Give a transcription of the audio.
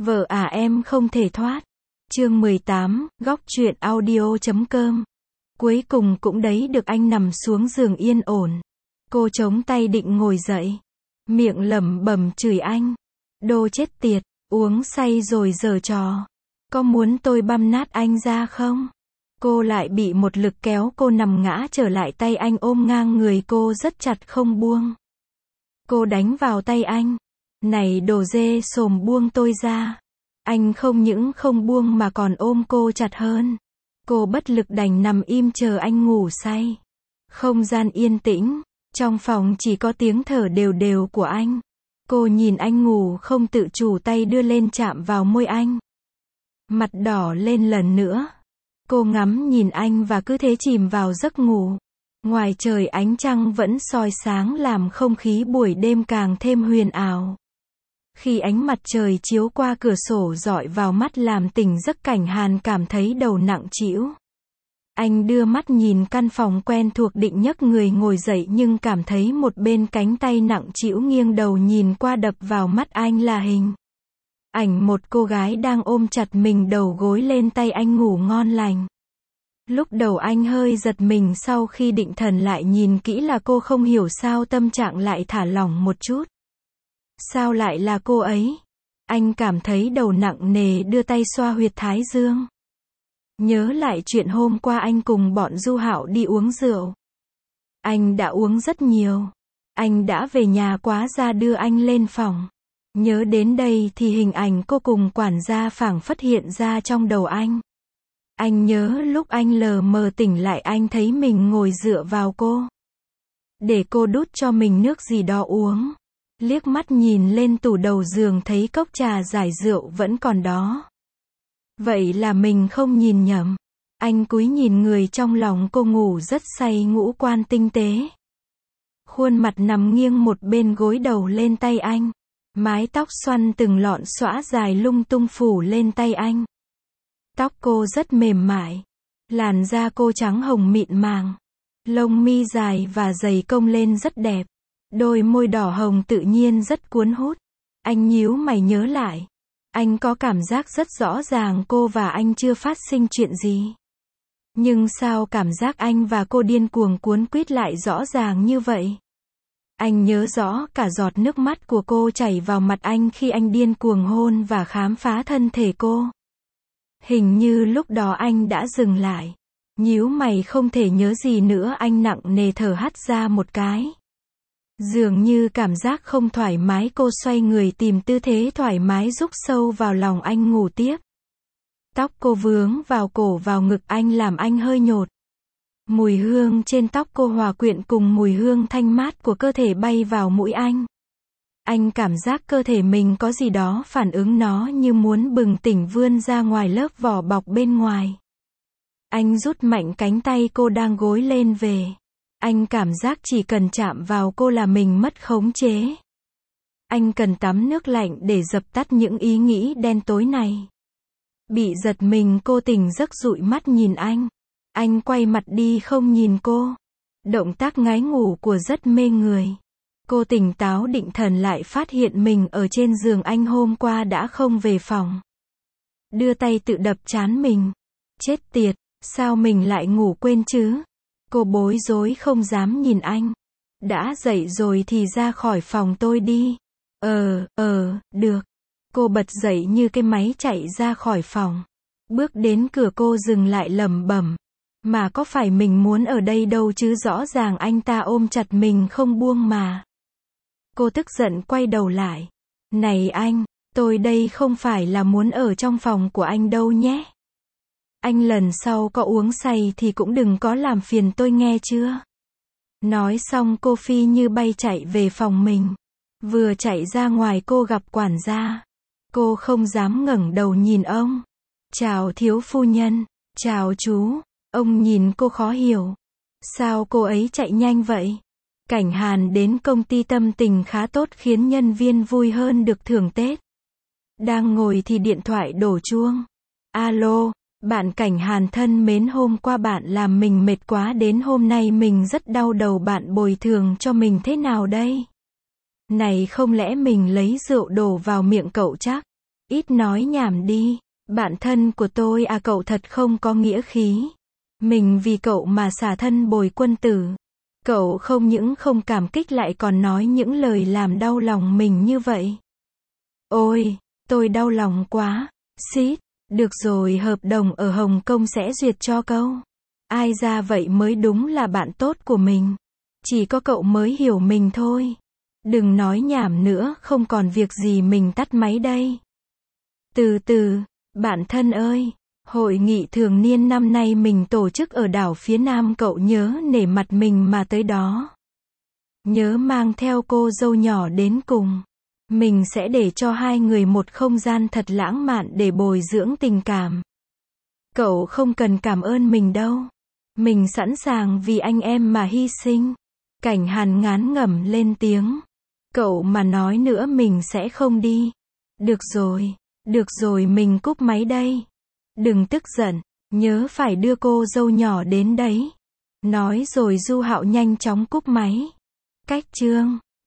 Vợ à em không thể thoát. Chương 18, góc truyện audio.com. Cuối cùng cũng đấy được anh nằm xuống giường yên ổn. Cô chống tay định ngồi dậy. Miệng lẩm bẩm chửi anh. Đồ chết tiệt, uống say rồi giở trò. Có muốn tôi băm nát anh ra không? Cô lại bị một lực kéo cô nằm ngã trở lại, tay anh ôm ngang người cô rất chặt không buông. Cô đánh vào tay anh. Này đồ dê xồm, buông tôi ra. Anh không những không buông mà còn ôm cô chặt hơn. Cô bất lực đành nằm im chờ anh ngủ say. Không gian yên tĩnh, trong phòng chỉ có tiếng thở đều đều của anh. Cô nhìn anh ngủ không tự chủ, tay đưa lên chạm vào môi anh. Mặt đỏ lên lần nữa. Cô ngắm nhìn anh và cứ thế chìm vào giấc ngủ. Ngoài trời ánh trăng vẫn soi sáng làm không khí buổi đêm càng thêm huyền ảo. Khi ánh mặt trời chiếu qua cửa sổ rọi vào mắt làm tỉnh giấc, Cảnh Hàn cảm thấy đầu nặng trĩu. Anh đưa mắt nhìn căn phòng quen thuộc, định nhấc người ngồi dậy nhưng cảm thấy một bên cánh tay nặng trĩu, nghiêng đầu nhìn qua đập vào mắt anh là hình ảnh một cô gái đang ôm chặt mình, đầu gối lên tay anh ngủ ngon lành. Lúc đầu anh hơi giật mình, sau khi định thần lại nhìn kỹ là cô, không hiểu sao tâm trạng lại thả lỏng một chút. Sao lại là cô ấy? Anh cảm thấy đầu nặng nề, đưa tay xoa huyệt thái dương. Nhớ lại chuyện hôm qua anh cùng bọn Du Hạo đi uống rượu. Anh đã uống rất nhiều. Anh đã về nhà quá ra đưa anh lên phòng. Nhớ đến đây thì hình ảnh cô cùng quản gia phảng phất hiện ra trong đầu anh. Anh nhớ lúc anh lờ mờ tỉnh lại, anh thấy mình ngồi dựa vào cô, để cô đút cho mình nước gì đó uống. Liếc mắt nhìn lên tủ đầu giường thấy cốc trà giải rượu vẫn còn đó. Vậy là mình không nhìn nhầm. Anh cúi nhìn người trong lòng cô ngủ rất say, ngũ quan tinh tế. Khuôn mặt nằm nghiêng một bên, gối đầu lên tay anh. Mái tóc xoăn từng lọn xõa dài lung tung phủ lên tay anh. Tóc cô rất mềm mại. Làn da cô trắng hồng mịn màng. Lông mi dài và dày cong lên rất đẹp. Đôi môi đỏ hồng tự nhiên rất cuốn hút. Anh nhíu mày nhớ lại. Anh có cảm giác rất rõ ràng cô và anh chưa phát sinh chuyện gì. Nhưng sao cảm giác anh và cô điên cuồng cuốn quýt lại rõ ràng như vậy? Anh nhớ rõ cả giọt nước mắt của cô chảy vào mặt anh khi anh điên cuồng hôn và khám phá thân thể cô. Hình như lúc đó anh đã dừng lại. Nhíu mày không thể nhớ gì nữa, anh nặng nề thở hắt ra một cái. Dường như cảm giác không thoải mái, cô xoay người tìm tư thế thoải mái rúc sâu vào lòng anh ngủ tiếp. Tóc cô vướng vào cổ vào ngực anh làm anh hơi nhột. Mùi hương trên tóc cô hòa quyện cùng mùi hương thanh mát của cơ thể bay vào mũi anh. Anh cảm giác cơ thể mình có gì đó phản ứng, nó như muốn bừng tỉnh vươn ra ngoài lớp vỏ bọc bên ngoài. Anh rút mạnh cánh tay cô đang gối lên về. Anh cảm giác chỉ cần chạm vào cô là mình mất khống chế. Anh cần tắm nước lạnh để dập tắt những ý nghĩ đen tối này. Bị giật mình, cô tỉnh giấc dụi mắt nhìn anh. Anh quay mặt đi không nhìn cô. Động tác ngái ngủ của rất mê người. Cô tỉnh táo định thần lại phát hiện mình ở trên giường anh hôm qua đã không về phòng. Đưa tay tự đập trán mình. Chết tiệt, sao mình lại ngủ quên chứ? Cô bối rối không dám nhìn anh. Đã dậy rồi thì ra khỏi phòng tôi đi. Được. Cô bật dậy như cái máy chạy ra khỏi phòng. Bước đến cửa cô dừng lại lẩm bẩm. Mà có phải mình muốn ở đây đâu chứ, rõ ràng anh ta ôm chặt mình không buông mà. Cô tức giận quay đầu lại. Này anh, tôi đây không phải là muốn ở trong phòng của anh đâu nhé. Anh lần sau có uống say thì cũng đừng có làm phiền tôi nghe chưa. Nói xong cô phi như bay chạy về phòng mình. Vừa chạy ra ngoài cô gặp quản gia. Cô không dám ngẩng đầu nhìn ông. Chào thiếu phu nhân. Chào chú. Ông nhìn cô khó hiểu. Sao cô ấy chạy nhanh vậy? Cảnh Hàn đến công ty tâm tình khá tốt, khiến nhân viên vui hơn được thưởng Tết. Đang ngồi thì điện thoại đổ chuông. Alo, bạn Cảnh Hàn thân mến, hôm qua bạn làm mình mệt quá đến hôm nay mình rất đau đầu, bạn bồi thường cho mình thế nào đây? Này không lẽ mình lấy rượu đổ vào miệng cậu chắc? Ít nói nhảm đi. Bạn thân của tôi à, cậu thật không có nghĩa khí. Mình vì cậu mà xả thân bồi quân tử. Cậu không những không cảm kích lại còn nói những lời làm đau lòng mình như vậy. Ôi, tôi đau lòng quá. Xít, được rồi, hợp đồng ở Hồng Kông sẽ duyệt cho cậu. Ai ra vậy mới đúng là bạn tốt của mình. Chỉ có cậu mới hiểu mình thôi. Đừng nói nhảm nữa, không còn việc gì mình tắt máy đây. Từ từ, bạn thân ơi, hội nghị thường niên năm nay mình tổ chức ở đảo phía Nam, cậu nhớ nể mặt mình mà tới đó. Nhớ mang theo cô dâu nhỏ đến cùng. Mình sẽ để cho hai người một không gian thật lãng mạn để bồi dưỡng tình cảm. Cậu không cần cảm ơn mình đâu. Mình sẵn sàng vì anh em mà hy sinh. Cảnh Hàn ngán ngẩm lên tiếng. Cậu mà nói nữa mình sẽ không đi. Được rồi mình cúp máy đây. Đừng tức giận, nhớ phải đưa cô dâu nhỏ đến đấy. Nói rồi Du Hạo nhanh chóng cúp máy. Cách chương